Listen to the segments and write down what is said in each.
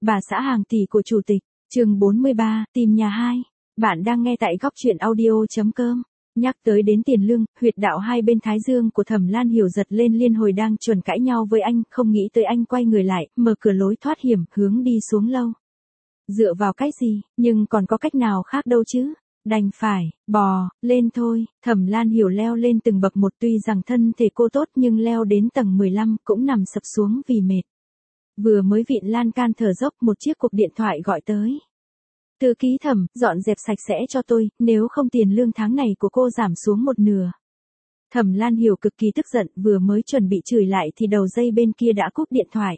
Bà xã hàng tỷ của chủ tịch, chương 43, tìm nhà 2. Bạn đang nghe tại góc truyện audio.com. Nhắc tới đến tiền lương, huyệt đạo hai bên thái dương của Thẩm Lan Hiểu giật lên liên hồi đang chuẩn cãi nhau với anh, không nghĩ tới anh quay người lại, mở cửa lối thoát hiểm, hướng đi xuống lâu. Dựa vào cái gì, nhưng còn có cách nào khác đâu chứ? Đành phải, bò, lên thôi. Thẩm Lan Hiểu leo lên từng bậc một, tuy rằng thân thể cô tốt nhưng leo đến tầng 15 cũng nằm sập xuống vì mệt. Vừa mới vịn lan can thở dốc, một chiếc cuộc điện thoại gọi tới. Thư ký Thẩm, dọn dẹp sạch sẽ cho tôi, nếu không tiền lương tháng này của cô giảm xuống một nửa. Thẩm Lan Hiểu cực kỳ tức giận, vừa mới chuẩn bị chửi lại thì đầu dây bên kia đã cúp điện thoại.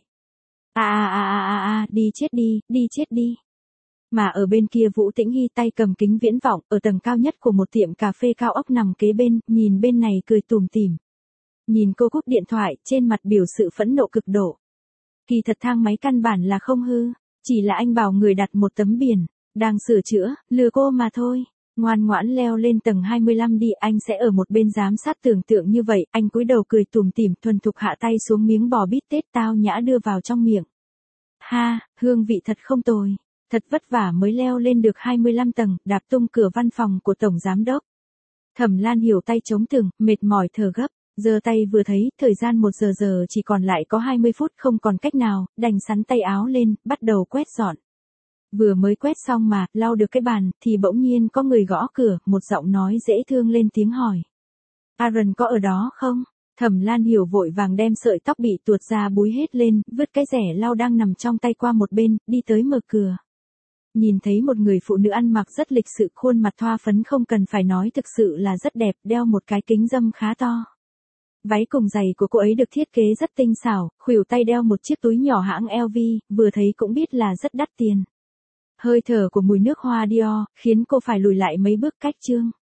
Đi chết đi. Mà ở bên kia Vũ Tĩnh Hy tay cầm kính viễn vọng, ở tầng cao nhất của một tiệm cà phê cao ốc nằm kế bên, nhìn bên này cười tủm tỉm. Nhìn cô cúp điện thoại, trên mặt biểu sự phẫn nộ cực độ. Kỳ thật thang máy căn bản là không hư, chỉ là anh bảo người đặt một tấm biển, đang sửa chữa, lừa cô mà thôi. Ngoan ngoãn leo lên tầng 25 đi, anh sẽ ở một bên giám sát. Tưởng tượng như vậy, anh cúi đầu cười tủm tỉm, thuần thục hạ tay xuống miếng bò bít tết tao nhã đưa vào trong miệng. Ha, hương vị thật không tồi. Thật vất vả mới leo lên được 25 tầng, đạp tung cửa văn phòng của tổng giám đốc. Thẩm Lan Hiểu tay chống tường, mệt mỏi thở gấp, giơ tay vừa thấy, thời gian 1 giờ chỉ còn lại có 20 phút, không còn cách nào, đành sắn tay áo lên, bắt đầu quét dọn. Vừa mới quét xong mà, lau được cái bàn, thì bỗng nhiên có người gõ cửa, một giọng nói dễ thương lên tiếng hỏi. Aaron có ở đó không? Thẩm Lan Hiểu vội vàng đem sợi tóc bị tuột ra búi hết lên, vứt cái rẻ lau đang nằm trong tay qua một bên, đi tới mở cửa. Nhìn thấy một người phụ nữ ăn mặc rất lịch sự, khuôn mặt thoa phấn không cần phải nói, thực sự là rất đẹp, đeo một cái kính râm khá to. Váy cùng giày của cô ấy được thiết kế rất tinh xảo, khuỷu tay đeo một chiếc túi nhỏ hãng LV, vừa thấy cũng biết là rất đắt tiền. Hơi thở của mùi nước hoa Dior khiến cô phải lùi lại mấy bước cách. Chương